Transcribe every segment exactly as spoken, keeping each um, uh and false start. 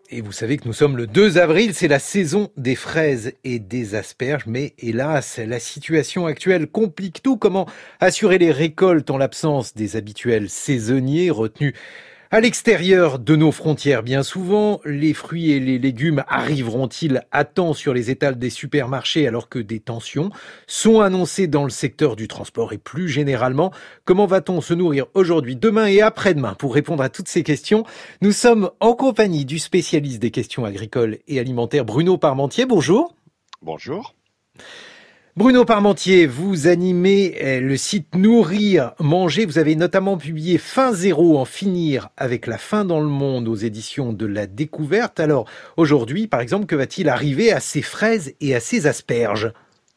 Et vous savez que nous sommes le deux avril, c'est la saison des fraises et des asperges. Mais hélas, la situation actuelle complique tout. Comment assurer les récoltes en l'absence des habituels saisonniers retenus à l'extérieur de nos frontières? Bien souvent, les fruits et les légumes arriveront-ils à temps sur les étals des supermarchés alors que des tensions sont annoncées dans le secteur du transport? Et plus généralement, comment va-t-on se nourrir aujourd'hui, demain et après-demain? Pour répondre à toutes ces questions, nous sommes en compagnie du spécialiste des questions agricoles et alimentaires, Bruno Parmentier. Bonjour. Bonjour. Bruno Parmentier, vous animez le site Nourrir, Manger. Vous avez notamment publié Faim zéro, en finir avec la faim dans le monde aux éditions de La Découverte. Alors aujourd'hui, par exemple, que va-t-il arriver à ces fraises et à ces asperges?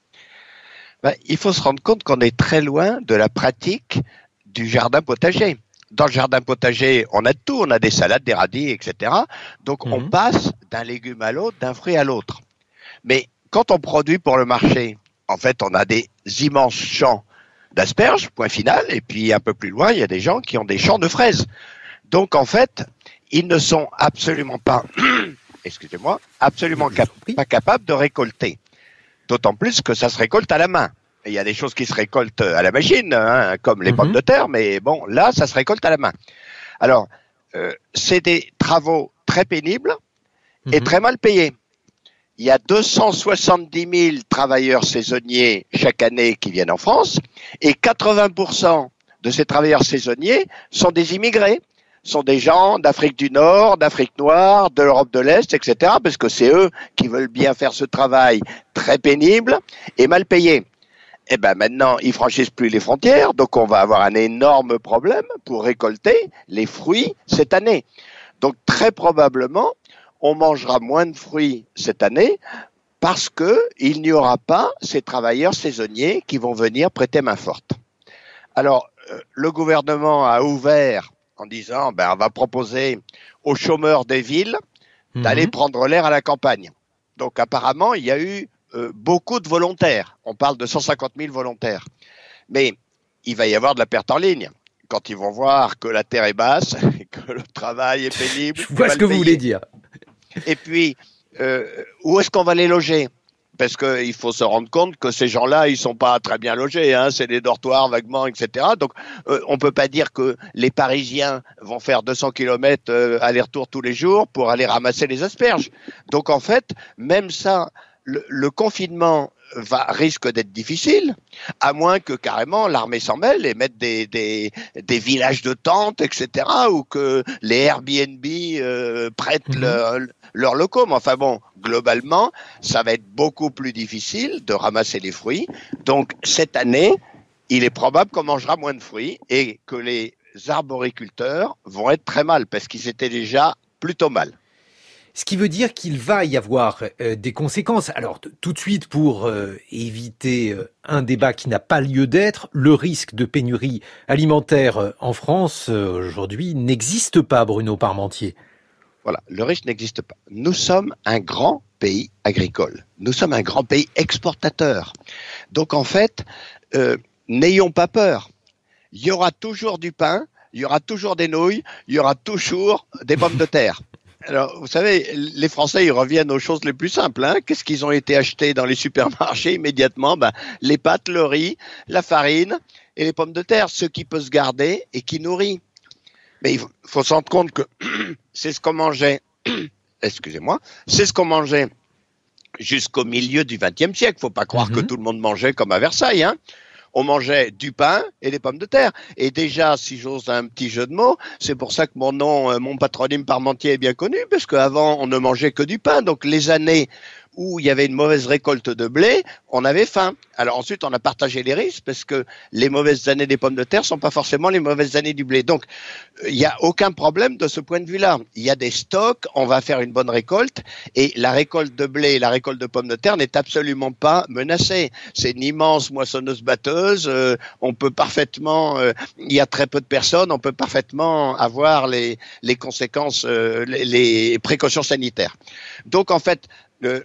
Ben, il faut se rendre compte qu'on est très loin de la pratique du jardin potager. Dans le jardin potager, on a tout, on a des salades, des radis, et cetera. Donc mmh. on passe d'un légume à l'autre, d'un fruit à l'autre. Mais quand on produit pour le marché, en fait, on a des immenses champs d'asperges, point final, et puis un peu plus loin, il y a des gens qui ont des champs de fraises. Donc, en fait, ils ne sont absolument pas, excusez-moi, absolument cap- pas capables de récolter. D'autant plus que ça se récolte à la main. Et il y a des choses qui se récoltent à la machine, hein, comme les mm-hmm. pommes de terre, mais bon, là, ça se récolte à la main. Alors, euh, c'est des travaux très pénibles mm-hmm. et très mal payés. Il y a deux cent soixante-dix mille travailleurs saisonniers chaque année qui viennent en France et quatre-vingts pour cent de ces travailleurs saisonniers sont des immigrés, sont des gens d'Afrique du Nord, d'Afrique noire, de l'Europe de l'Est, et cetera, parce que c'est eux qui veulent bien faire ce travail très pénible et mal payé. Eh ben maintenant, ils franchissent plus les frontières, donc on va avoir un énorme problème pour récolter les fruits cette année. Donc très probablement, on mangera moins de fruits cette année parce que il n'y aura pas ces travailleurs saisonniers qui vont venir prêter main forte. Alors, euh, le gouvernement a ouvert en disant, ben, on va proposer aux chômeurs des villes mmh. d'aller prendre l'air à la campagne. Donc, apparemment, il y a eu euh, beaucoup de volontaires. On parle de cent cinquante mille volontaires. Mais il va y avoir de la perte en ligne. Quand ils vont voir que la terre est basse, et que le travail est pénible. Je vois ce que vous voulez dire. Et puis, euh, où est-ce qu'on va les loger? Parce qu'il faut se rendre compte que ces gens-là, ils sont pas très bien logés, hein, c'est des dortoirs vaguement, et cetera. Donc, euh, on peut pas dire que les Parisiens vont faire deux cents kilomètres euh, aller-retour tous les jours pour aller ramasser les asperges. Donc, en fait, même ça, le, le confinement va risque d'être difficile, à moins que carrément l'armée s'en mêle et mette des des des villages de tentes, et cetera, ou que les Airbnb euh, prêtent mmh. leur, leurs locaux. Mais enfin bon, globalement, ça va être beaucoup plus difficile de ramasser les fruits. Donc cette année, il est probable qu'on mangera moins de fruits et que les arboriculteurs vont être très mal parce qu'ils étaient déjà plutôt mal. Ce qui veut dire qu'il va y avoir euh, des conséquences. Alors, t- tout de suite, pour euh, éviter euh, un débat qui n'a pas lieu d'être, le risque de pénurie alimentaire euh, en France, euh, aujourd'hui, n'existe pas, Bruno Parmentier. Voilà, le risque n'existe pas. Nous sommes un grand pays agricole. Nous sommes un grand pays exportateur. Donc, en fait, euh, n'ayons pas peur. Il y aura toujours du pain, il y aura toujours des nouilles, il y aura toujours des pommes de terre. Alors, vous savez, les Français, ils reviennent aux choses les plus simples. Hein. Qu'est-ce qu'ils ont été achetés dans les supermarchés immédiatement? Ben, les pâtes, le riz, la farine et les pommes de terre, ce qui peut se garder et qui nourrit. Mais il faut, faut se rendre compte que c'est ce qu'on mangeait, excusez-moi, c'est ce qu'on mangeait jusqu'au milieu du vingtième siècle. Faut pas croire mmh. que tout le monde mangeait comme à Versailles, hein. On mangeait du pain et des pommes de terre. Et déjà, si j'ose un petit jeu de mots, c'est pour ça que mon nom, mon patronyme Parmentier est bien connu, parce qu'avant, on ne mangeait que du pain. Donc, les années où il y avait une mauvaise récolte de blé, on avait faim. Alors ensuite, on a partagé les risques, parce que les mauvaises années des pommes de terre sont pas forcément les mauvaises années du blé. Donc, il n'y a aucun problème de ce point de vue-là. Il y a des stocks, on va faire une bonne récolte, et la récolte de blé et la récolte de pommes de terre n'est absolument pas menacée. C'est une immense moissonneuse-batteuse, euh, on peut parfaitement, euh, il y a très peu de personnes, on peut parfaitement avoir les, les conséquences, euh, les, les précautions sanitaires. Donc en fait, le,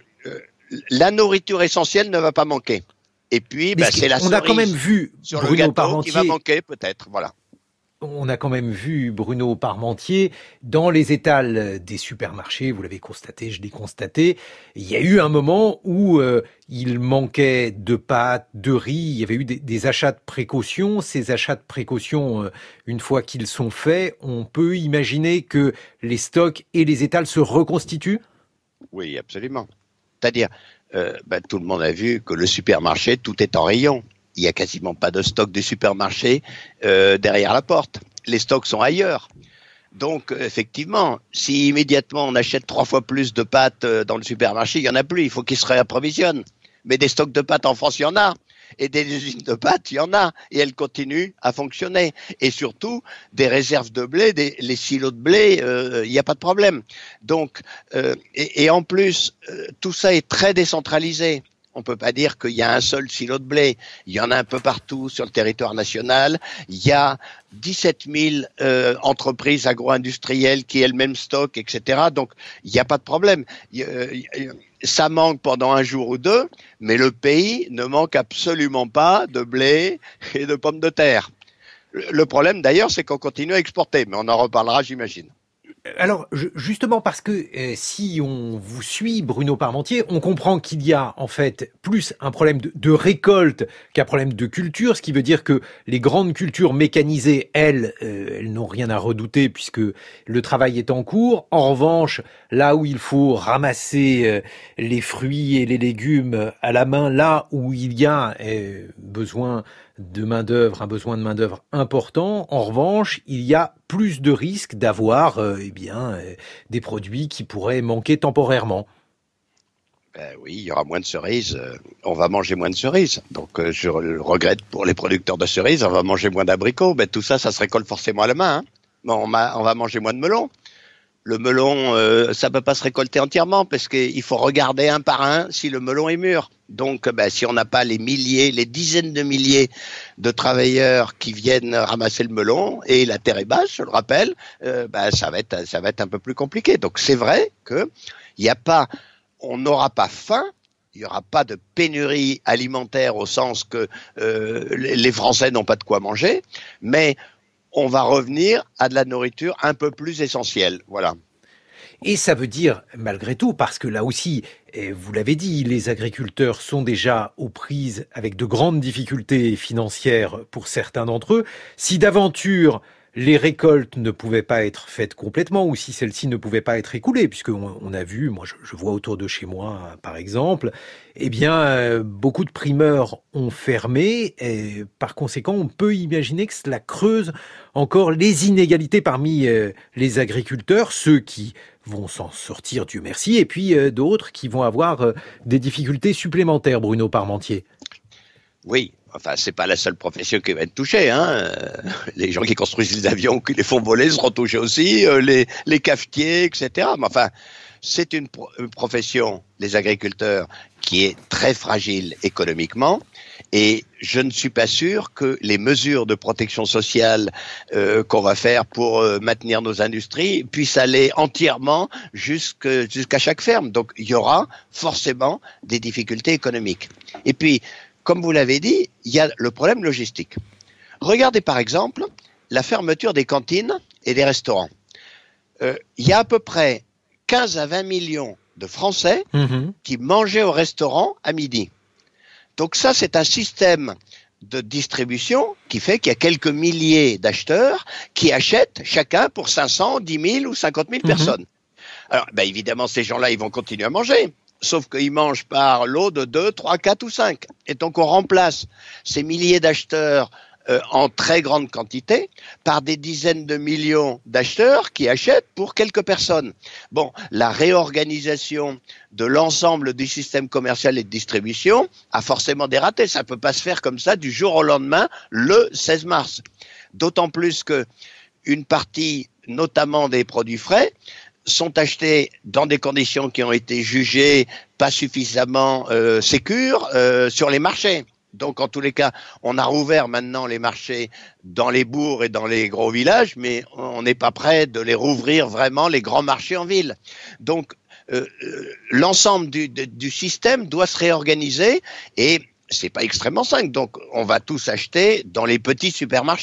la nourriture essentielle ne va pas manquer. Et puis, bah, c'est la on a quand même vu sur Bruno le gâteau Parmentier qui va manquer peut-être. Voilà. on a quand même vu, Bruno Parmentier, dans les étals des supermarchés, vous l'avez constaté, je l'ai constaté, il y a eu un moment où euh, il manquait de pâtes, de riz, il y avait eu des, des achats de précaution. Ces achats de précaution, euh, une fois qu'ils sont faits, on peut imaginer que les stocks et les étals se reconstituent? Oui, absolument. C'est-à-dire, euh, ben, tout le monde a vu que le supermarché, tout est en rayon. Il n'y a quasiment pas de stock du supermarché euh, derrière la porte. Les stocks sont ailleurs. Donc, effectivement, si immédiatement on achète trois fois plus de pâtes dans le supermarché, il n'y en a plus. Il faut qu'ils se réapprovisionnent. Mais des stocks de pâtes en France, il y en a. Et des usines de pâtes, il y en a. Et elles continuent à fonctionner. Et surtout, des réserves de blé, des, les silos de blé, euh, il n'y a pas de problème. Donc, euh, et, et en plus, euh, tout ça est très décentralisé. On ne peut pas dire qu'il y a un seul silo de blé. Il y en a un peu partout sur le territoire national. Il y a dix-sept mille euh, entreprises agro-industrielles qui elles-mêmes stockent, et cetera. Donc, il n'y a pas de problème. Il, euh, ça manque pendant un jour ou deux, mais le pays ne manque absolument pas de blé et de pommes de terre. Le problème, d'ailleurs, c'est qu'on continue à exporter, mais on en reparlera, j'imagine. Alors, justement, parce que euh, si on vous suit, Bruno Parmentier, on comprend qu'il y a en fait plus un problème de, de récolte qu'un problème de culture, ce qui veut dire que les grandes cultures mécanisées, elles, euh, elles n'ont rien à redouter puisque le travail est en cours. En revanche, là où il faut ramasser euh, les fruits et les légumes à la main, là où il y a euh, besoin de main-d'œuvre, un besoin de main-d'œuvre important. En revanche, il y a plus de risques d'avoir euh, eh bien, euh, des produits qui pourraient manquer temporairement. Ben oui, il y aura moins de cerises. Euh, on va manger moins de cerises. Donc, euh, je le regrette pour les producteurs de cerises. On va manger moins d'abricots. Ben, tout ça, ça se récolte forcément à la main. Hein. Bon, on, on va manger moins de melons. Le melon, euh, ça peut pas se récolter entièrement parce qu'il faut regarder un par un si le melon est mûr. Donc, ben, si on n'a pas les milliers, les dizaines de milliers de travailleurs qui viennent ramasser le melon et la terre est basse, je le rappelle, euh, ben, ça va être, ça va être un peu plus compliqué. Donc, c'est vrai que il y a pas, on n'aura pas faim. Il n'y aura pas de pénurie alimentaire au sens que euh, les Français n'ont pas de quoi manger, mais on va revenir à de la nourriture un peu plus essentielle. Voilà. Et ça veut dire, malgré tout, parce que là aussi, vous l'avez dit, les agriculteurs sont déjà aux prises avec de grandes difficultés financières pour certains d'entre eux. Si d'aventure les récoltes ne pouvaient pas être faites complètement ou si celles-ci ne pouvaient pas être écoulées, puisqu'on on a vu, moi je, je vois autour de chez moi par exemple, eh bien euh, beaucoup de primeurs ont fermé et par conséquent on peut imaginer que cela creuse encore les inégalités parmi euh, les agriculteurs, ceux qui vont s'en sortir, Dieu merci, et puis euh, d'autres qui vont avoir euh, des difficultés supplémentaires, Bruno Parmentier. Oui. Enfin, c'est pas la seule profession qui va être touchée. Hein. Les gens qui construisent les avions, qui les font voler, seront touchés aussi. Les, les cafetiers, et cetera. Mais enfin, c'est une, pro- une profession, les agriculteurs, qui est très fragile économiquement. Et je ne suis pas sûr que les mesures de protection sociale euh, qu'on va faire pour euh, maintenir nos industries puissent aller entièrement jusque, jusqu'à chaque ferme. Donc, il y aura forcément des difficultés économiques. Et puis, comme vous l'avez dit, il y a le problème logistique. Regardez par exemple la fermeture des cantines et des restaurants. Euh, il y a à peu près quinze à vingt millions de Français mmh. qui mangeaient au restaurant à midi. Donc ça, c'est un système de distribution qui fait qu'il y a quelques milliers d'acheteurs qui achètent chacun pour cinq cents, dix mille ou cinquante mille mmh. personnes. Alors, ben évidemment, ces gens-là, ils vont continuer à manger. Sauf qu'ils mangent par lot de deux, trois, quatre ou cinq. Et donc on remplace ces milliers d'acheteurs euh, en très grande quantité par des dizaines de millions d'acheteurs qui achètent pour quelques personnes. Bon, la réorganisation de l'ensemble du système commercial et de distribution a forcément des ratés. Ça ne peut pas se faire comme ça du jour au lendemain, le seize mars. D'autant plus que une partie, notamment des produits frais, sont achetés dans des conditions qui ont été jugées pas suffisamment euh, sécures euh, sur les marchés. Donc, en tous les cas, on a rouvert maintenant les marchés dans les bourgs et dans les gros villages, mais on n'est pas prêt de les rouvrir vraiment, les grands marchés en ville. Donc, euh, l'ensemble du, du, du système doit se réorganiser et c'est pas extrêmement simple. Donc, on va tous acheter dans les petits supermarchés.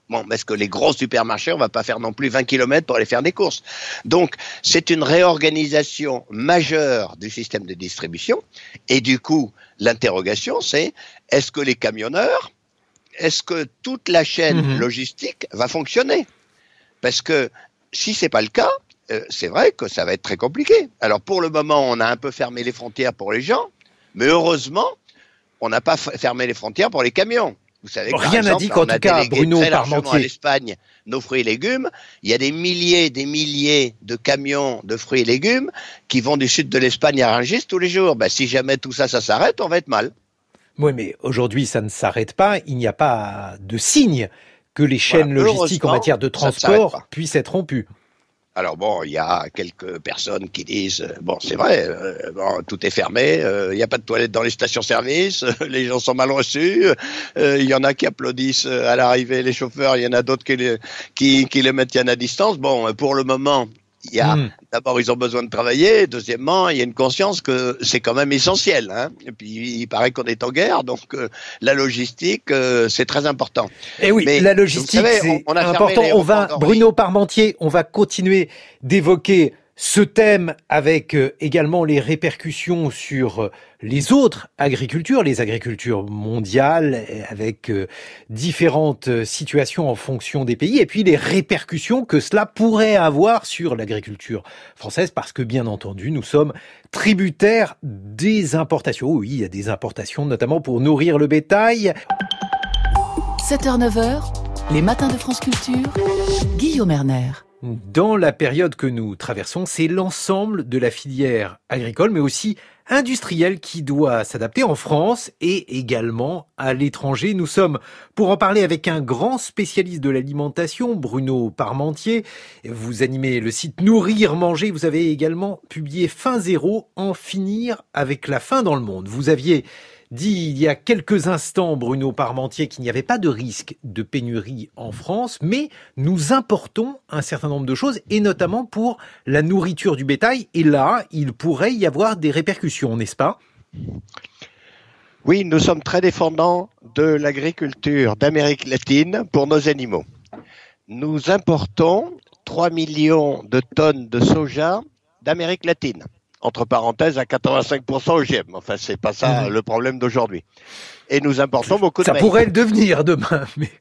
Bon, parce que les gros supermarchés, on va pas faire non plus vingt kilomètres pour aller faire des courses. Donc, c'est une réorganisation majeure du système de distribution. Et du coup, l'interrogation, c'est est-ce que les camionneurs, est-ce que toute la chaîne mmh. logistique va fonctionner? Parce que si c'est pas le cas, euh, c'est vrai que ça va être très compliqué. Alors, pour le moment, on a un peu fermé les frontières pour les gens, mais heureusement, on n'a pas fermé les frontières pour les camions. Vous savez, par Rien n'a dit qu'en tout cas, Bruno Parmentier, à l'Espagne, nos fruits et légumes, il y a des milliers, des milliers de camions de fruits et légumes qui vont du sud de l'Espagne à Rungis tous les jours. Ben, si jamais tout ça, ça s'arrête, on va être mal. Oui, mais aujourd'hui, ça ne s'arrête pas. Il n'y a pas de signe que les chaînes voilà, logistiques en matière de transport puissent être rompues. Alors bon, il y a quelques personnes qui disent euh, bon, c'est vrai, euh, bon, tout est fermé, il euh, n'y a pas de toilettes dans les stations-service, euh, les gens sont mal reçus, il euh, y en a qui applaudissent à l'arrivée les chauffeurs, il y en a d'autres qui les, qui, qui les maintiennent à distance. Bon, pour le moment, il y a mmh. d'abord ils ont besoin de travailler, deuxièmement il y a une conscience que c'est quand même essentiel, hein. Et puis il paraît qu'on est en guerre, donc euh, la logistique euh, c'est très important. Et oui, mais, la logistique savez, c'est on, on important. On va Bruno Parmentier, on va continuer d'évoquer ce thème avec euh, également les répercussions sur euh, les autres agricultures, les agricultures mondiales, avec euh, différentes euh, situations en fonction des pays, et puis les répercussions que cela pourrait avoir sur l'agriculture française, parce que bien entendu, nous sommes tributaires des importations. Oui, il y a des importations, notamment pour nourrir le bétail. sept heures neuf heures, les matins de France Culture, Guillaume Erner. Dans la période que nous traversons, c'est l'ensemble de la filière agricole, mais aussi industrielle, qui doit s'adapter en France et également à l'étranger. Nous sommes pour en parler avec un grand spécialiste de l'alimentation, Bruno Parmentier. Vous animez le site Nourrir Manger. Vous avez également publié Faim Zéro, en finir avec la faim dans le monde. Vous aviez dit il y a quelques instants, Bruno Parmentier, qu'il n'y avait pas de risque de pénurie en France, mais nous importons un certain nombre de choses, et notamment pour la nourriture du bétail. Et là, il pourrait y avoir des répercussions, n'est-ce pas ? Oui, nous sommes très dépendants de l'agriculture d'Amérique latine pour nos animaux. Nous importons trois millions de tonnes de soja d'Amérique latine. Entre parenthèses, à quatre-vingt-cinq pour cent O G M. Enfin, c'est pas ça mmh. le problème d'aujourd'hui. Et nous importons beaucoup de ça maïs. Ça pourrait le devenir demain. Mais,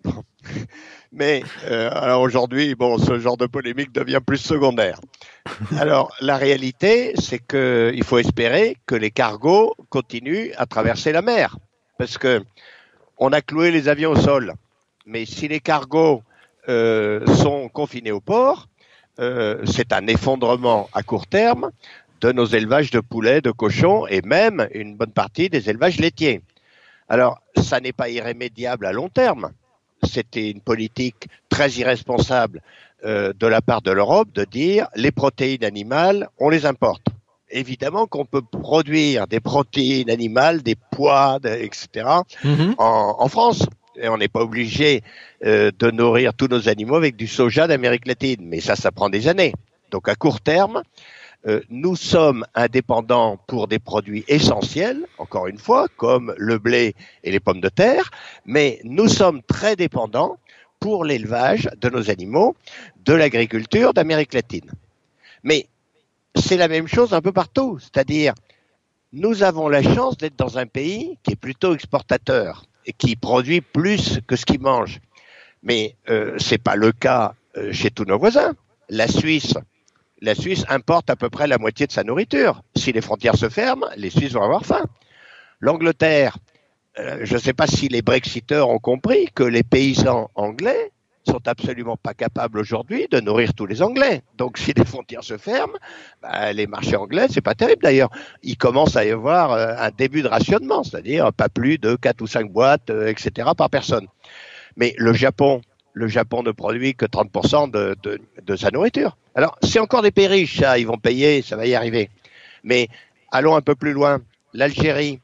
mais euh, alors aujourd'hui, bon, ce genre de polémique devient plus secondaire. Alors, la réalité, c'est que il faut espérer que les cargos continuent à traverser la mer. Parce que on a cloué les avions au sol. Mais si les cargos euh, sont confinés au port, euh, c'est un effondrement à court terme de nos élevages de poulets, de cochons et même une bonne partie des élevages laitiers. Alors, ça n'est pas irrémédiable à long terme. C'était une politique très irresponsable euh, de la part de l'Europe de dire les protéines animales, on les importe. Évidemment qu'on peut produire des protéines animales, des pois, et cetera mm-hmm. en, en France. Et on n'est pas obligé euh, de nourrir tous nos animaux avec du soja d'Amérique latine. Mais ça, ça prend des années. Donc à court terme, Euh, nous sommes indépendants pour des produits essentiels, encore une fois, comme le blé et les pommes de terre, mais nous sommes très dépendants pour l'élevage de nos animaux, de l'agriculture d'Amérique latine. Mais c'est la même chose un peu partout, c'est-à-dire nous avons la chance d'être dans un pays qui est plutôt exportateur et qui produit plus que ce qu'il mange. Mais euh, c'est pas le cas euh, chez tous nos voisins. La Suisse La Suisse importe à peu près la moitié de sa nourriture. Si les frontières se ferment, les Suisses vont avoir faim. L'Angleterre, euh, je ne sais pas si les Brexiteurs ont compris que les paysans anglais sont absolument pas capables aujourd'hui de nourrir tous les Anglais. Donc si les frontières se ferment, bah, les marchés anglais, c'est pas terrible d'ailleurs. Il commence à y avoir euh, un début de rationnement, c'est-à-dire pas plus de quatre ou cinq boîtes, euh, et cetera par personne. Mais le Japon, Le Japon ne produit que trente pour cent de, de, de sa nourriture. Alors, c'est encore des pays riches, ça, ils vont payer, ça va y arriver. Mais allons un peu plus loin. L'Algérie.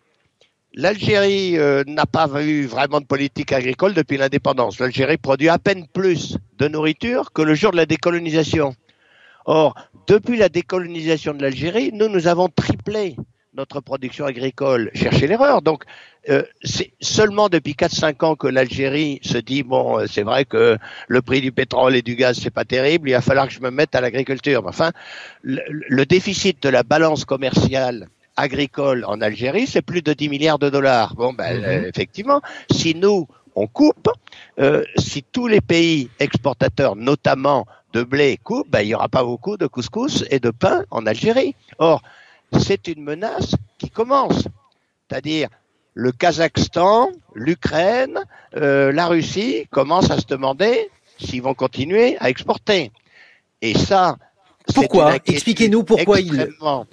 L'Algérie euh, n'a pas eu vraiment de politique agricole depuis l'indépendance. L'Algérie produit à peine plus de nourriture que le jour de la décolonisation. Or, depuis la décolonisation de l'Algérie, nous, nous avons triplé notre production agricole chercher l'erreur. Donc, euh, c'est seulement depuis quatre cinq ans que l'Algérie se dit, bon, c'est vrai que le prix du pétrole et du gaz, c'est pas terrible, il va falloir que je me mette à l'agriculture. Enfin, le, le déficit de la balance commerciale agricole en Algérie, c'est plus de dix milliards de dollars. Bon, ben, mmh. euh, effectivement, si nous, on coupe, euh, si tous les pays exportateurs, notamment de blé, coupent, ben, il n'y aura pas beaucoup de couscous et de pain en Algérie. Or, c'est une menace qui commence. C'est-à-dire, le Kazakhstan, l'Ukraine, euh, la Russie commencent à se demander s'ils vont continuer à exporter. Et ça, pourquoi ? Expliquez-nous pourquoi ils...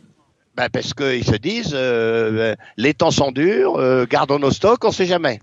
Ben parce qu'ils se disent, euh, les temps sont durs, euh, gardons nos stocks, on ne sait jamais.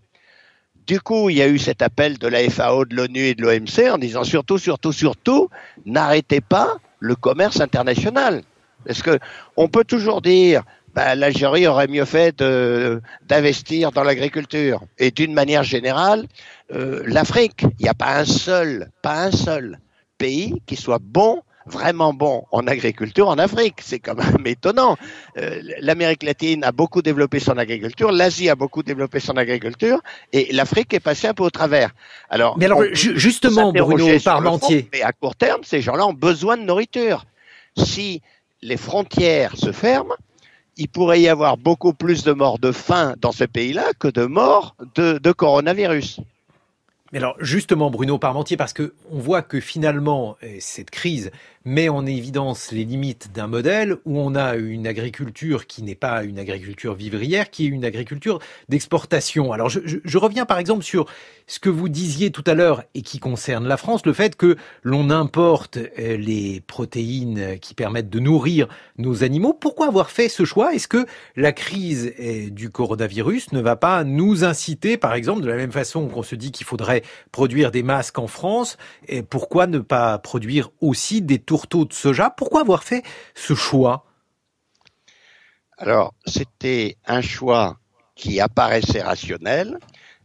Du coup, il y a eu cet appel de la F A O, de l'ONU et de l'O M C en disant surtout, surtout, surtout, n'arrêtez pas le commerce international. Parce que on peut toujours dire, ben, l'Algérie aurait mieux fait de, d'investir dans l'agriculture. Et d'une manière générale, euh, l'Afrique, il n'y a pas un seul, pas un seul pays qui soit bon, vraiment bon en agriculture en Afrique. C'est quand même étonnant. Euh, L'Amérique latine a beaucoup développé son agriculture, l'Asie a beaucoup développé son agriculture, et l'Afrique est passée un peu au travers. Alors, mais alors, justement, Bruno Parmentier. Mais à court terme, ces gens-là ont besoin de nourriture. Si les frontières se ferment, il pourrait y avoir beaucoup plus de morts de faim dans ce pays-là que de morts de, de coronavirus. Mais alors, justement, Bruno Parmentier, parce que on voit que finalement, cette crise met en évidence les limites d'un modèle où on a une agriculture qui n'est pas une agriculture vivrière, qui est une agriculture d'exportation. Alors, je, je, je reviens par exemple sur ce que vous disiez tout à l'heure et qui concerne la France, le fait que l'on importe les protéines qui permettent de nourrir nos animaux. Pourquoi avoir fait ce choix ? Est-ce que la crise du coronavirus ne va pas nous inciter, par exemple, de la même façon qu'on se dit qu'il faudrait produire des masques en France, et pourquoi ne pas produire aussi des tourteaux de soja ? Pourquoi avoir fait ce choix ? Alors, c'était un choix qui apparaissait rationnel,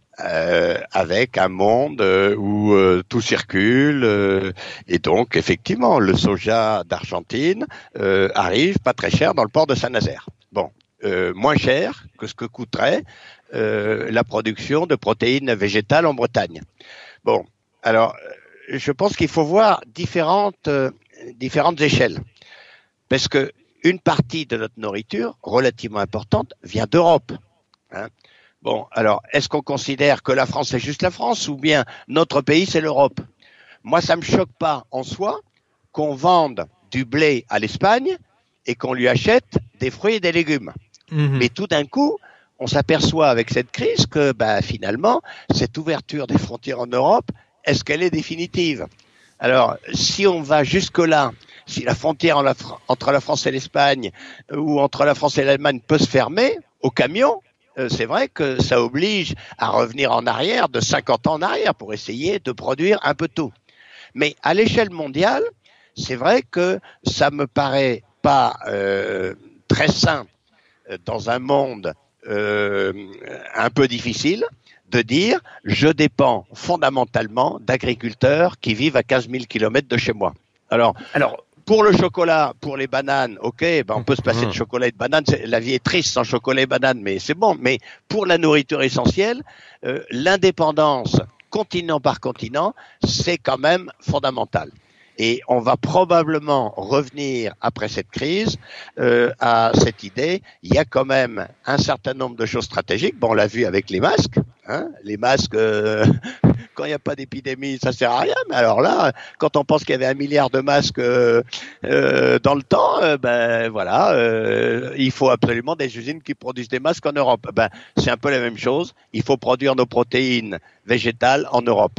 euh, avec un monde euh, où euh, tout circule, euh, et donc, effectivement, le soja d'Argentine euh, arrive pas très cher dans le port de Saint-Nazaire. Bon, euh, moins cher que ce que coûterait euh, la production de protéines végétales en Bretagne. Bon, alors, je pense qu'il faut voir différentes, euh, différentes échelles. Parce que une partie de notre nourriture, relativement importante, vient d'Europe. Hein. Bon, alors, est-ce qu'on considère que la France, c'est juste la France, ou bien notre pays, c'est l'Europe ? Moi, ça me choque pas, en soi, qu'on vende du blé à l'Espagne et qu'on lui achète des fruits et des légumes. Mmh. Mais tout d'un coup, on s'aperçoit avec cette crise que, bah, finalement, cette ouverture des frontières en Europe, est-ce qu'elle est définitive ? Alors, si on va jusque-là, si la frontière entre la France et l'Espagne ou entre la France et l'Allemagne peut se fermer au camion, euh, c'est vrai que ça oblige à revenir en arrière, de cinquante ans en arrière, pour essayer de produire un peu tout. Mais à l'échelle mondiale, c'est vrai que ça me paraît pas euh, très sain dans un monde euh, un peu difficile de dire je dépends fondamentalement d'agriculteurs qui vivent à quinze mille kilomètres de chez moi. Alors, alors pour le chocolat, pour les bananes, ok, ben on peut se passer de chocolat et de bananes. La vie est triste sans chocolat et bananes, mais c'est bon. Mais pour la nourriture essentielle, euh, l'indépendance continent par continent, c'est quand même fondamental. Et on va probablement revenir après cette crise euh, à cette idée. Il y a quand même un certain nombre de choses stratégiques. Bon, on l'a vu avec les masques. Hein, les masques, euh, quand il n'y a pas d'épidémie, ça sert à rien. Mais alors là, quand on pense qu'il y avait un milliard de masques euh, euh, dans le temps, euh, ben voilà, euh, il faut absolument des usines qui produisent des masques en Europe. Ben c'est un peu la même chose. Il faut produire nos protéines végétales en Europe.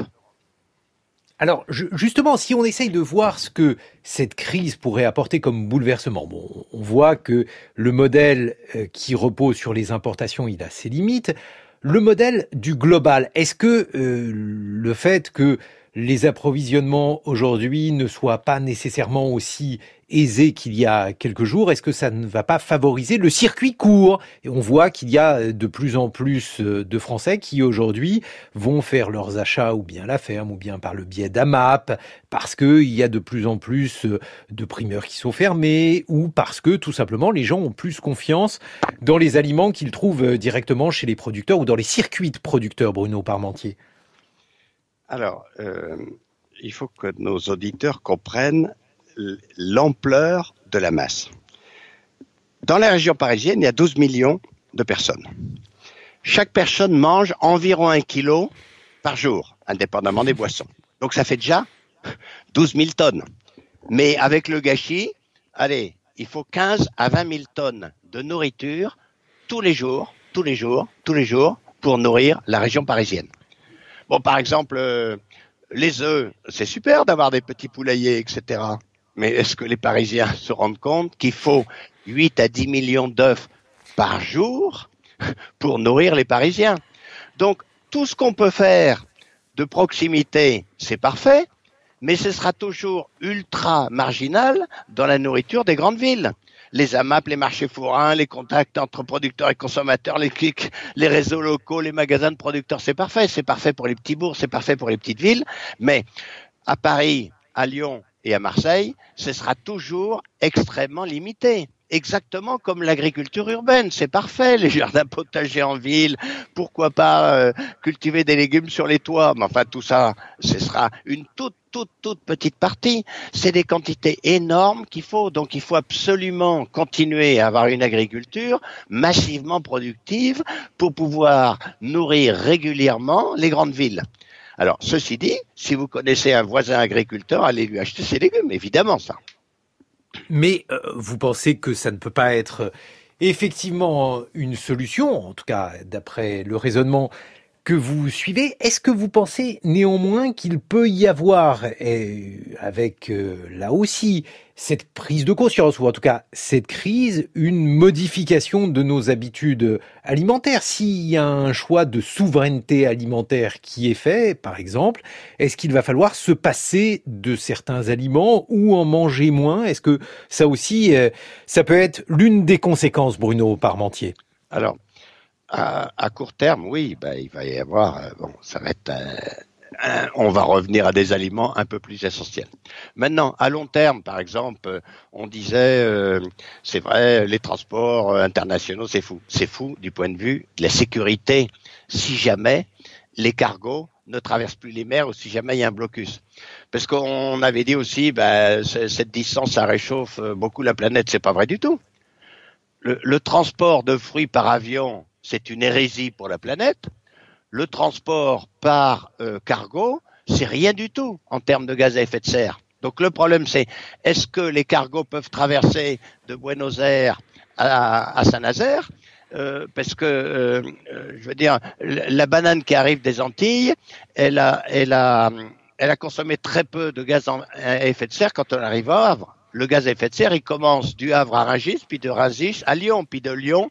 Alors, justement, si on essaye de voir ce que cette crise pourrait apporter comme bouleversement, bon, on voit que le modèle qui repose sur les importations, il a ses limites. Le modèle du global, est-ce que euh, le fait que les approvisionnements aujourd'hui ne soient pas nécessairement aussi aisés qu'il y a quelques jours, est-ce que ça ne va pas favoriser le circuit court? Et on voit qu'il y a de plus en plus de Français qui aujourd'hui vont faire leurs achats ou bien à la ferme ou bien par le biais d'A M A P parce qu'il y a de plus en plus de primeurs qui sont fermés ou parce que tout simplement les gens ont plus confiance dans les aliments qu'ils trouvent directement chez les producteurs ou dans les circuits de producteurs, Bruno Parmentier. Alors, euh, il faut que nos auditeurs comprennent l'ampleur de la masse. Dans la région parisienne, il y a douze millions de personnes. Chaque personne mange environ un kilo par jour, indépendamment des boissons. Donc ça fait déjà douze mille tonnes. Mais avec le gâchis, allez, il faut quinze à vingt mille tonnes de nourriture tous les jours, tous les jours, tous les jours pour nourrir la région parisienne. Bon, par exemple, euh, les œufs, c'est super d'avoir des petits poulaillers, et cetera. Mais est-ce que les Parisiens se rendent compte qu'il faut huit à dix millions d'œufs par jour pour nourrir les Parisiens? Donc, tout ce qu'on peut faire de proximité, c'est parfait, mais ce sera toujours ultra marginal dans la nourriture des grandes villes. Les A M A P, les marchés forains, les contacts entre producteurs et consommateurs, les clics, les réseaux locaux, les magasins de producteurs, c'est parfait. C'est parfait pour les petits bourgs, c'est parfait pour les petites villes. Mais à Paris, à Lyon et à Marseille, ce sera toujours extrêmement limité. Exactement comme l'agriculture urbaine, c'est parfait, les jardins potagers en ville, pourquoi pas euh, cultiver des légumes sur les toits, mais enfin tout ça, ce sera une toute, toute, toute petite partie. C'est des quantités énormes qu'il faut, donc il faut absolument continuer à avoir une agriculture massivement productive pour pouvoir nourrir régulièrement les grandes villes. Alors, ceci dit, si vous connaissez un voisin agriculteur, allez lui acheter ses légumes, évidemment ça. Mais euh, vous pensez que ça ne peut pas être effectivement une solution, en tout cas d'après le raisonnement que vous suivez. Est-ce que vous pensez néanmoins qu'il peut y avoir, et avec euh, là aussi cette prise de conscience, ou en tout cas cette crise, une modification de nos habitudes alimentaires? S'il y a un choix de souveraineté alimentaire qui est fait, par exemple, est-ce qu'il va falloir se passer de certains aliments ou en manger moins? Est-ce que ça aussi, euh, ça peut être l'une des conséquences, Bruno Parmentier? Alors, À, à court terme, oui, ben, il va y avoir, euh, bon, ça va être, euh, un, on va revenir à des aliments un peu plus essentiels. Maintenant, à long terme, par exemple, euh, on disait, euh, c'est vrai, les transports euh, internationaux, c'est fou. C'est fou du point de vue de la sécurité. Si jamais les cargos ne traversent plus les mers ou si jamais il y a un blocus. Parce qu'on avait dit aussi, ben, cette distance, ça réchauffe beaucoup la planète. C'est pas vrai du tout. Le, le transport de fruits par avion, c'est une hérésie pour la planète. Le transport par euh, cargo, c'est rien du tout en termes de gaz à effet de serre. Donc le problème, c'est est-ce que les cargos peuvent traverser de Buenos Aires à, à Saint-Nazaire euh, parce que, euh, je veux dire, la banane qui arrive des Antilles, elle a, elle a, elle a consommé très peu de gaz à effet de serre quand on arrive à Havre. Le gaz à effet de serre, il commence du Havre à Rungis, puis de Rungis à Lyon, puis de Lyon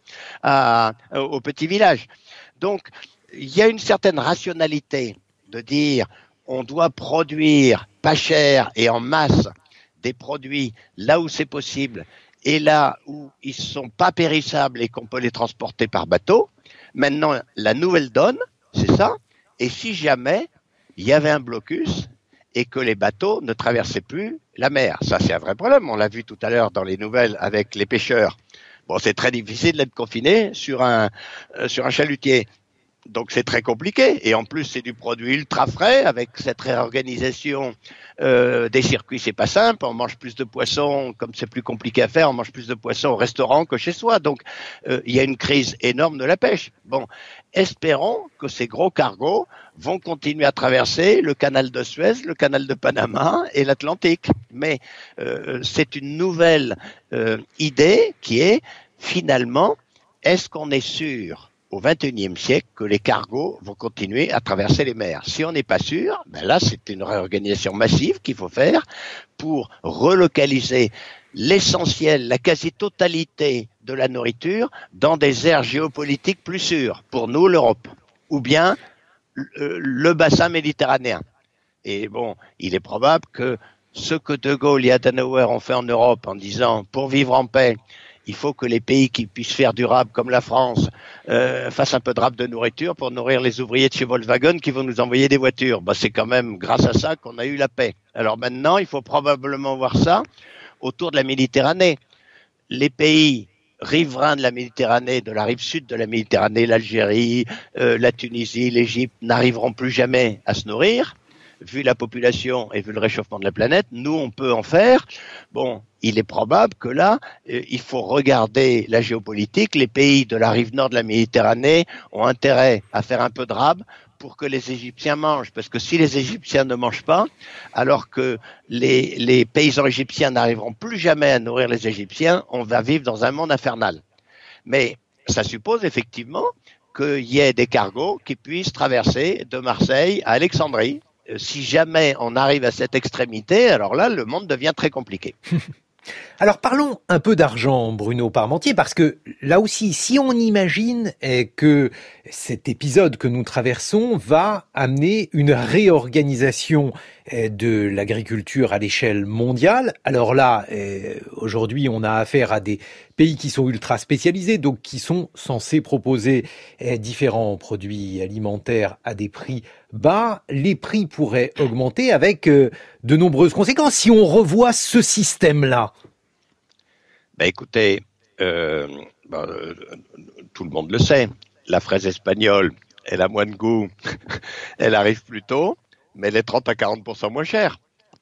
à, au petit village. Donc, il y a une certaine rationalité de dire on doit produire pas cher et en masse des produits là où c'est possible et là où ils sont pas périssables et qu'on peut les transporter par bateau. Maintenant, la nouvelle donne, c'est ça. Et si jamais il y avait un blocus et que les bateaux ne traversaient plus la mer. Ça, c'est un vrai problème. On l'a vu tout à l'heure dans les nouvelles avec les pêcheurs. Bon, c'est très difficile d'être confiné sur un, euh, sur un chalutier. Donc, c'est très compliqué. Et en plus, c'est du produit ultra frais. Avec cette réorganisation euh, des circuits, c'est pas simple. On mange plus de poissons, comme c'est plus compliqué à faire, on mange plus de poissons au restaurant que chez soi. Donc, euh, il y a une crise énorme de la pêche. Bon, espérons que ces gros cargos vont continuer à traverser le canal de Suez, le canal de Panama et l'Atlantique. Mais euh, c'est une nouvelle euh, idée qui est, finalement, est-ce qu'on est sûr au vingt et unième siècle que les cargos vont continuer à traverser les mers? Si on n'est pas sûr, ben là, c'est une réorganisation massive qu'il faut faire pour relocaliser l'essentiel, la quasi-totalité de la nourriture dans des aires géopolitiques plus sûres. Pour nous, l'Europe, ou bien le bassin méditerranéen. Et bon, il est probable que ce que De Gaulle et Adenauer ont fait en Europe en disant, pour vivre en paix, il faut que les pays qui puissent faire du rap comme la France euh, fassent un peu de rap de nourriture pour nourrir les ouvriers de chez Volkswagen qui vont nous envoyer des voitures. Bah, c'est quand même grâce à ça qu'on a eu la paix. Alors maintenant, il faut probablement voir ça autour de la Méditerranée. Les pays riverains de la Méditerranée, de la rive sud de la Méditerranée, l'Algérie, euh, la Tunisie, l'Égypte, n'arriveront plus jamais à se nourrir. Vu la population et vu le réchauffement de la planète, nous, on peut en faire. Bon, il est probable que là, euh, il faut regarder la géopolitique. Les pays de la rive nord de la Méditerranée ont intérêt à faire un peu de rab pour que les Égyptiens mangent. Parce que si les Égyptiens ne mangent pas, alors que les, les paysans égyptiens n'arriveront plus jamais à nourrir les Égyptiens, on va vivre dans un monde infernal. Mais ça suppose effectivement qu'il y ait des cargos qui puissent traverser de Marseille à Alexandrie. Si jamais on arrive à cette extrémité, alors là, le monde devient très compliqué. Alors parlons un peu d'argent, Bruno Parmentier, parce que là aussi, si on imagine que cet épisode que nous traversons va amener une réorganisation de l'agriculture à l'échelle mondiale, alors là, aujourd'hui, on a affaire à des pays qui sont ultra spécialisés, donc qui sont censés proposer différents produits alimentaires à des prix bas. Les prix pourraient augmenter avec de nombreuses conséquences si on revoit ce système-là. Ben écoutez, euh, ben, euh, tout le monde le sait, la fraise espagnole, elle a moins de goût, elle arrive plus tôt, mais elle est trente à quarante pour cent moins chère.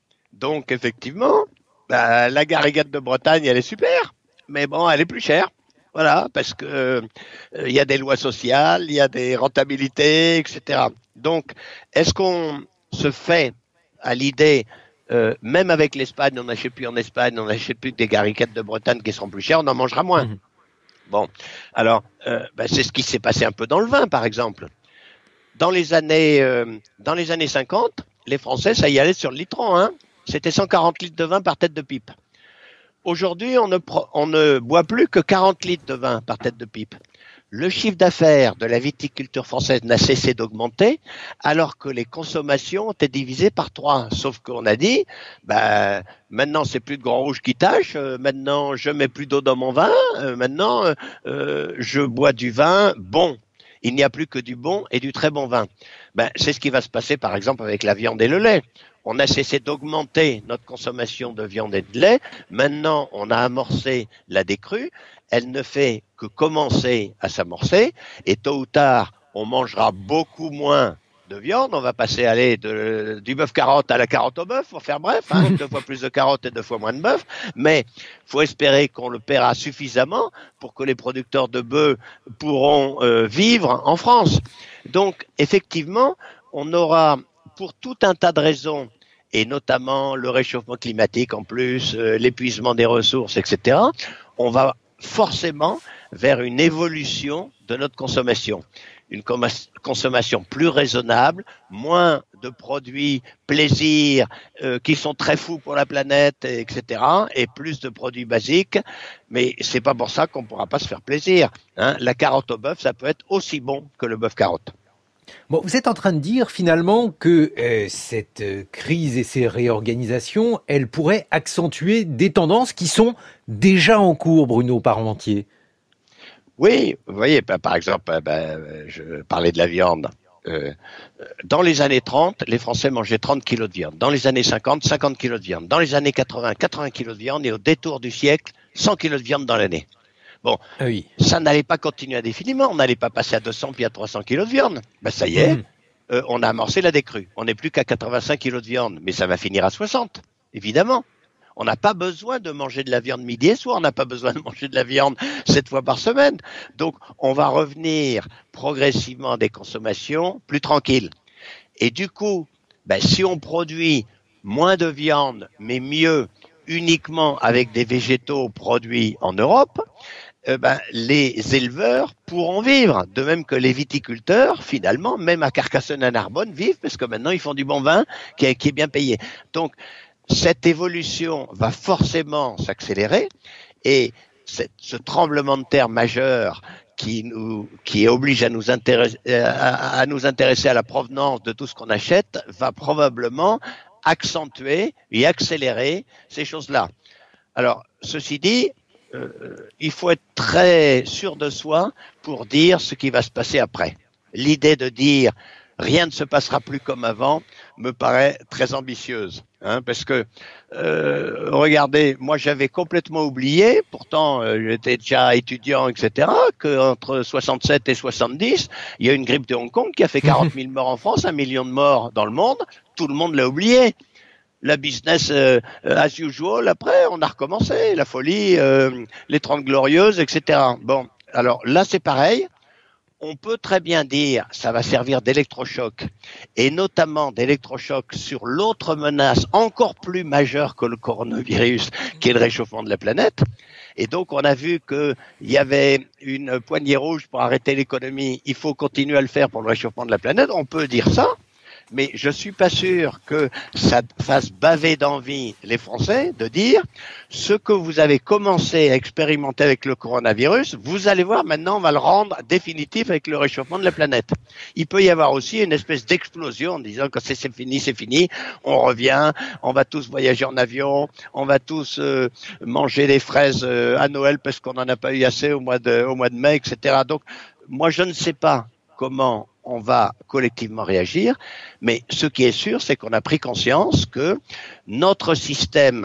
Donc effectivement, ben, la gariguette de Bretagne, elle est super, mais bon, elle est plus chère. Voilà, parce que euh, il y a des lois sociales, il y a des rentabilités, et cetera. Donc, est-ce qu'on se fait à l'idée Euh, même avec l'Espagne, on n'achète plus en Espagne, on n'achète plus que des gariguettes de Bretagne qui seront plus chères, on en mangera moins. Mmh. Bon, alors, euh, ben, c'est ce qui s'est passé un peu dans le vin, par exemple. Dans les années, euh, dans les années cinquante, les Français, ça y allait sur le litron, hein. C'était cent quarante litres de vin par tête de pipe. Aujourd'hui, on ne, pro- on ne boit plus que quarante litres de vin par tête de pipe. Le chiffre d'affaires de la viticulture française n'a cessé d'augmenter, alors que les consommations ont été divisées par trois. Sauf qu'on a dit, bah, maintenant c'est plus de Grand Rouge qui tâche, euh, maintenant je mets plus d'eau dans mon vin, euh, maintenant euh, je bois du vin bon. Il n'y a plus que du bon et du très bon vin. Ben, c'est ce qui va se passer par exemple avec la viande et le lait. On a cessé d'augmenter notre consommation de viande et de lait. Maintenant, on a amorcé la décrue. Elle ne fait que commencer à s'amorcer. Et tôt ou tard, on mangera beaucoup moins de viande. On va passer aller de, du bœuf carotte à la carotte au bœuf, pour faire bref. Hein, deux fois plus de carottes et deux fois moins de bœuf. Mais faut espérer qu'on le paiera suffisamment pour que les producteurs de bœuf pourront euh, vivre en France. Donc, effectivement, on aura... pour tout un tas de raisons, et notamment le réchauffement climatique en plus, euh, l'épuisement des ressources, et cetera, on va forcément vers une évolution de notre consommation. Une com- consommation plus raisonnable, moins de produits plaisir euh, qui sont très fous pour la planète, et cetera, et plus de produits basiques. Mais c'est pas pour ça qu'on pourra pas se faire plaisir. Hein. La carotte au bœuf, ça peut être aussi bon que le bœuf carotte. Bon, vous êtes en train de dire finalement que euh, cette euh, crise et ces réorganisations, elles pourraient accentuer des tendances qui sont déjà en cours, Bruno Parmentier. Oui, vous voyez, bah, par exemple, bah, je parlais de la viande. Euh, dans les années trente, les Français mangeaient trente kilos de viande. Dans les années cinquante, cinquante kilos de viande. Dans les années quatre-vingts, quatre-vingts kilos de viande. Et au détour du siècle, cent kilos de viande dans l'année. Bon, oui. Ça n'allait pas continuer indéfiniment. On n'allait pas passer à deux cents puis à trois cents kilos de viande. Ben ça y est, mmh. euh, on a amorcé la décrue. On n'est plus qu'à quatre-vingt-cinq kilos de viande, mais ça va finir à soixante, évidemment. On n'a pas besoin de manger de la viande midi et soir. On n'a pas besoin de manger de la viande sept fois par semaine. Donc, on va revenir progressivement à des consommations plus tranquilles. Et du coup, ben, si on produit moins de viande, mais mieux, uniquement avec des végétaux produits en Europe, Euh, ben, les éleveurs pourront vivre, de même que les viticulteurs, finalement, même à Carcassonne, à Narbonne, vivent, parce que maintenant, ils font du bon vin qui est, qui est bien payé. Donc, cette évolution va forcément s'accélérer, et cette, ce tremblement de terre majeur qui nous, qui oblige à nous intéresser, à, à nous intéresser à la provenance de tout ce qu'on achète, va probablement accentuer et accélérer ces choses-là. Alors, ceci dit, euh, il faut être très sûr de soi pour dire ce qui va se passer après. L'idée de dire rien ne se passera plus comme avant me paraît très ambitieuse, hein, parce que euh, regardez, moi j'avais complètement oublié, pourtant euh, j'étais déjà étudiant, et cetera, qu'entre soixante-sept et soixante-dix, il y a une grippe de Hong Kong qui a fait quarante mille morts en France, un million de morts dans le monde. Tout le monde l'a oublié. La business euh, as usual, après on a recommencé, la folie, euh, les trente glorieuses, et cetera. Bon, alors là c'est pareil. On peut très bien dire ça va servir d'électrochoc, et notamment d'électrochoc sur l'autre menace encore plus majeure que le coronavirus, qui est le réchauffement de la planète. Et donc on a vu qu'il y avait une poignée rouge pour arrêter l'économie. Il faut continuer à le faire pour le réchauffement de la planète. On peut dire ça. Mais je suis pas sûr que ça fasse baver d'envie les Français de dire ce que vous avez commencé à expérimenter avec le coronavirus, vous allez voir maintenant on va le rendre définitif avec le réchauffement de la planète. Il peut y avoir aussi une espèce d'explosion en disant que c'est, c'est fini, c'est fini, on revient, on va tous voyager en avion, on va tous euh, manger des fraises euh, à Noël parce qu'on n'en a pas eu assez au mois de, au mois de mai, et cetera. Donc moi je ne sais pas comment on va collectivement réagir, mais ce qui est sûr, c'est qu'on a pris conscience que notre système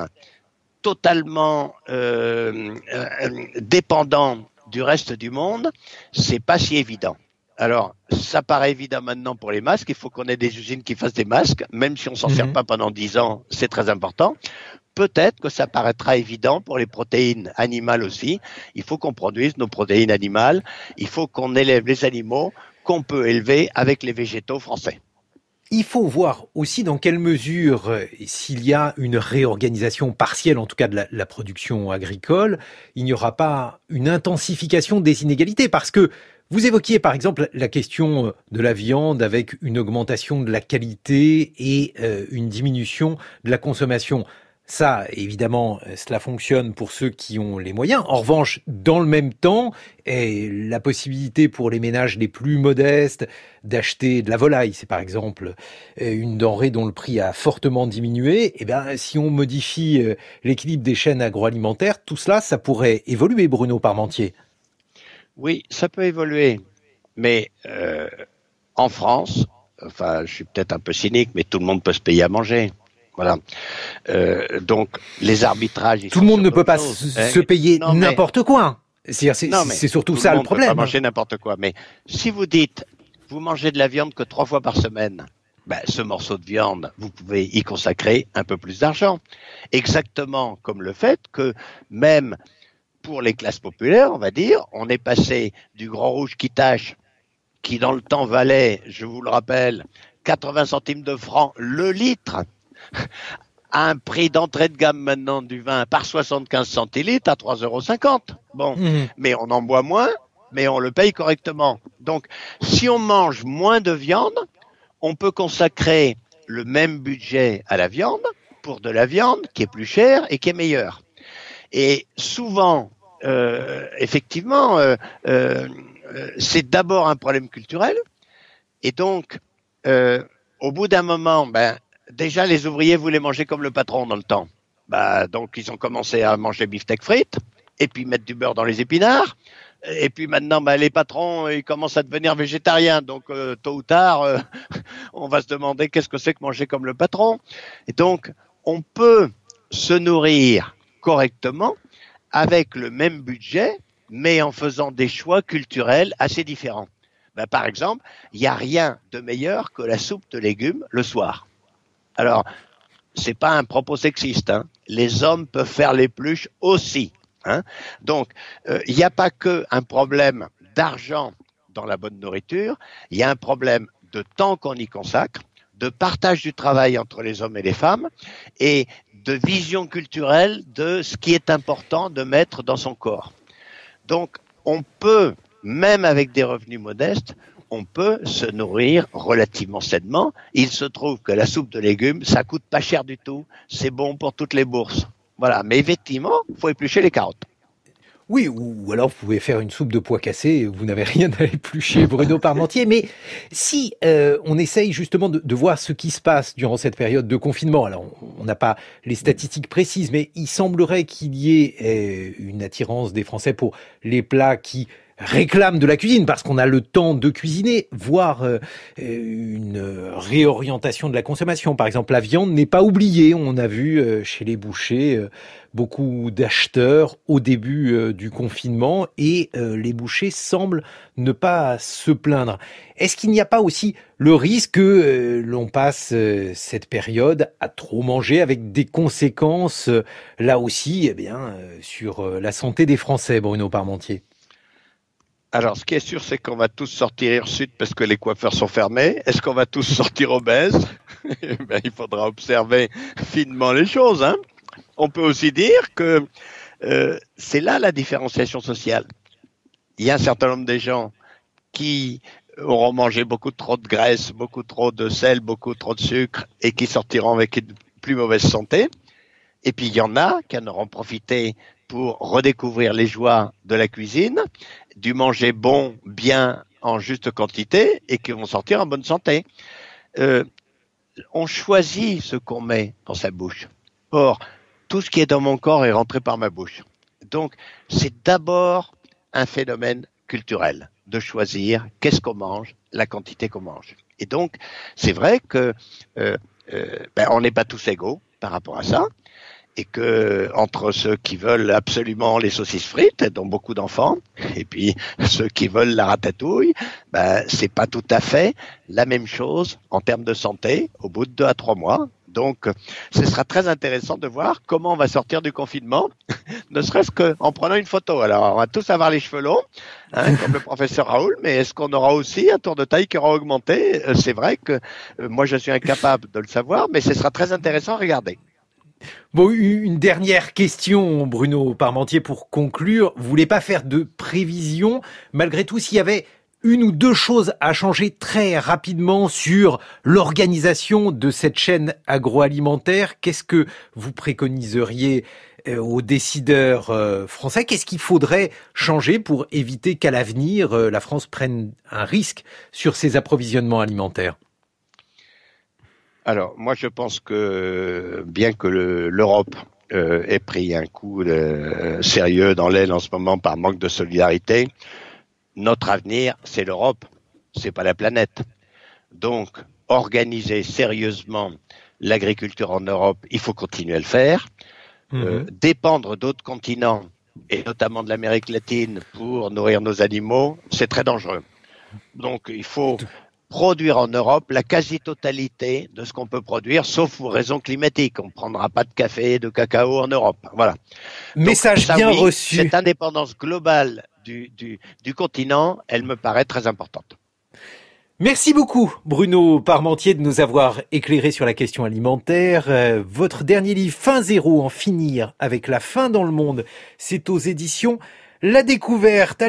totalement euh, euh, dépendant du reste du monde, c'est pas si évident. Alors, ça paraît évident maintenant pour les masques, il faut qu'on ait des usines qui fassent des masques, même si on s'en mmh. sert pas pendant dix ans, c'est très important. Peut-être que ça paraîtra évident pour les protéines animales aussi. Il faut qu'on produise nos protéines animales, il faut qu'on élève les animaux qu'on peut élever avec les végétaux français. Il faut voir aussi dans quelle mesure, s'il y a une réorganisation partielle, en tout cas de la, la production agricole, il n'y aura pas une intensification des inégalités. Parce que vous évoquiez par exemple la question de la viande avec une augmentation de la qualité et euh, une diminution de la consommation. Ça, évidemment, cela fonctionne pour ceux qui ont les moyens. En revanche, dans le même temps, et la possibilité pour les ménages les plus modestes d'acheter de la volaille, c'est par exemple une denrée dont le prix a fortement diminué. Eh bien, si on modifie l'équilibre des chaînes agroalimentaires, tout cela, ça pourrait évoluer, Bruno Parmentier. Oui, ça peut évoluer, mais euh, en France, enfin, je suis peut-être un peu cynique, mais tout le monde peut se payer à manger. Voilà. Euh, donc les arbitrages. Tout le monde ne peut pas chose, se hein. payer non, n'importe mais, quoi. C'est, c'est, non, c'est surtout ça le, le problème. Peut pas manger n'importe quoi. Mais si vous dites, vous mangez de la viande que trois fois par semaine, ben, ce morceau de viande, vous pouvez y consacrer un peu plus d'argent. Exactement comme le fait que même pour les classes populaires, on va dire, on est passé du Grand Rouge qui tâche, qui dans le temps valait, je vous le rappelle, quatre-vingts centimes de francs le litre, à un prix d'entrée de gamme maintenant du vin par soixante-quinze centilitres à trois euros cinquante. Bon, mmh. mais on en boit moins, mais on le paye correctement. Donc, si on mange moins de viande, on peut consacrer le même budget à la viande pour de la viande qui est plus chère et qui est meilleure. Et souvent, euh, effectivement, euh, euh, c'est d'abord un problème culturel. Et donc, euh, au bout d'un moment, ben, déjà, les ouvriers voulaient manger comme le patron dans le temps. Bah, donc, ils ont commencé à manger beefsteak frites, et puis mettre du beurre dans les épinards. Et puis maintenant, bah, les patrons, ils commencent à devenir végétariens. Donc, euh, tôt ou tard, euh, on va se demander qu'est-ce que c'est que manger comme le patron. Et donc, on peut se nourrir correctement avec le même budget, mais en faisant des choix culturels assez différents. Bah, par exemple, il n'y a rien de meilleur que la soupe de légumes le soir. Alors, c'est pas un propos sexiste, hein. Les hommes peuvent faire l'épluche aussi, hein. Donc, il euh, n'y a pas que un problème d'argent dans la bonne nourriture, il y a un problème de temps qu'on y consacre, de partage du travail entre les hommes et les femmes, et de vision culturelle de ce qui est important de mettre dans son corps. Donc, on peut, même avec des revenus modestes, on peut se nourrir relativement sainement. Il se trouve que la soupe de légumes, ça coûte pas cher du tout. C'est bon pour toutes les bourses. Voilà. Mais effectivement, il faut éplucher les carottes. Oui, ou alors vous pouvez faire une soupe de pois cassés, vous n'avez rien à éplucher, Bruno Parmentier. Mais si euh, on essaye justement de, de voir ce qui se passe durant cette période de confinement, alors on n'a pas les statistiques précises, mais il semblerait qu'il y ait euh, une attirance des Français pour les plats qui réclament de la cuisine, parce qu'on a le temps de cuisiner, voire euh, une réorientation de la consommation. Par exemple, la viande n'est pas oubliée. On a vu euh, chez les bouchers euh, beaucoup d'acheteurs au début euh, du confinement, et euh, les bouchers semblent ne pas se plaindre. Est-ce qu'il n'y a pas aussi le risque que euh, l'on passe euh, cette période à trop manger, avec des conséquences euh, là aussi, eh bien, euh, sur euh, la santé des Français, Bruno Parmentier? Alors, ce qui est sûr, c'est qu'on va tous sortir hirsutes parce que les coiffeurs sont fermés. Est-ce qu'on va tous sortir obèses? Ben, il faudra observer finement les choses, hein. On peut aussi dire que euh, c'est là la différenciation sociale. Il y a un certain nombre de gens qui auront mangé beaucoup trop de graisse, beaucoup trop de sel, beaucoup trop de sucre et qui sortiront avec une plus mauvaise santé. Et puis, il y en a qui en auront profité pour redécouvrir les joies de la cuisine, du manger bon, bien, en juste quantité, et qui vont sortir en bonne santé. Euh, on choisit ce qu'on met dans sa bouche. Or, tout ce qui est dans mon corps est rentré par ma bouche. Donc, c'est d'abord un phénomène culturel, de choisir qu'est-ce qu'on mange, la quantité qu'on mange. Et donc, c'est vrai que euh, euh, ben, on n'est pas tous égaux par rapport à ça. Et que entre ceux qui veulent absolument les saucisses frites, dont beaucoup d'enfants, et puis ceux qui veulent la ratatouille, ben c'est pas tout à fait la même chose en termes de santé au bout de deux à trois mois. Donc, ce sera très intéressant de voir comment on va sortir du confinement, ne serait-ce qu'en prenant une photo. Alors, on va tous avoir les cheveux longs, hein, comme le professeur Raoul, mais est-ce qu'on aura aussi un tour de taille qui aura augmenté? C'est vrai que euh, moi, je suis incapable de le savoir, mais ce sera très intéressant à regarder. Bon, une dernière question, Bruno Parmentier, pour conclure. Vous voulez pas faire de prévision, malgré tout, s'il y avait une ou deux choses à changer très rapidement sur l'organisation de cette chaîne agroalimentaire, qu'est-ce que vous préconiseriez aux décideurs français? Qu'est-ce qu'il faudrait changer pour éviter qu'à l'avenir, la France prenne un risque sur ses approvisionnements alimentaires? Alors, moi, je pense que bien que le, l'Europe euh, ait pris un coup de, sérieux dans l'aile en ce moment par manque de solidarité, notre avenir, c'est l'Europe, c'est pas la planète. Donc, organiser sérieusement l'agriculture en Europe, il faut continuer à le faire. Mmh. Euh, dépendre d'autres continents, et notamment de l'Amérique latine, pour nourrir nos animaux, c'est très dangereux. Donc, il faut produire en Europe la quasi-totalité de ce qu'on peut produire, sauf pour raisons climatiques. On ne prendra pas de café et de cacao en Europe. Voilà. Message Donc, ça, bien oui, reçu. Cette indépendance globale du, du, du continent, elle me paraît très importante. Merci beaucoup, Bruno Parmentier, de nous avoir éclairé sur la question alimentaire. Euh, votre dernier livre, Faim zéro, en finir avec la faim dans le monde, c'est aux éditions La Découverte.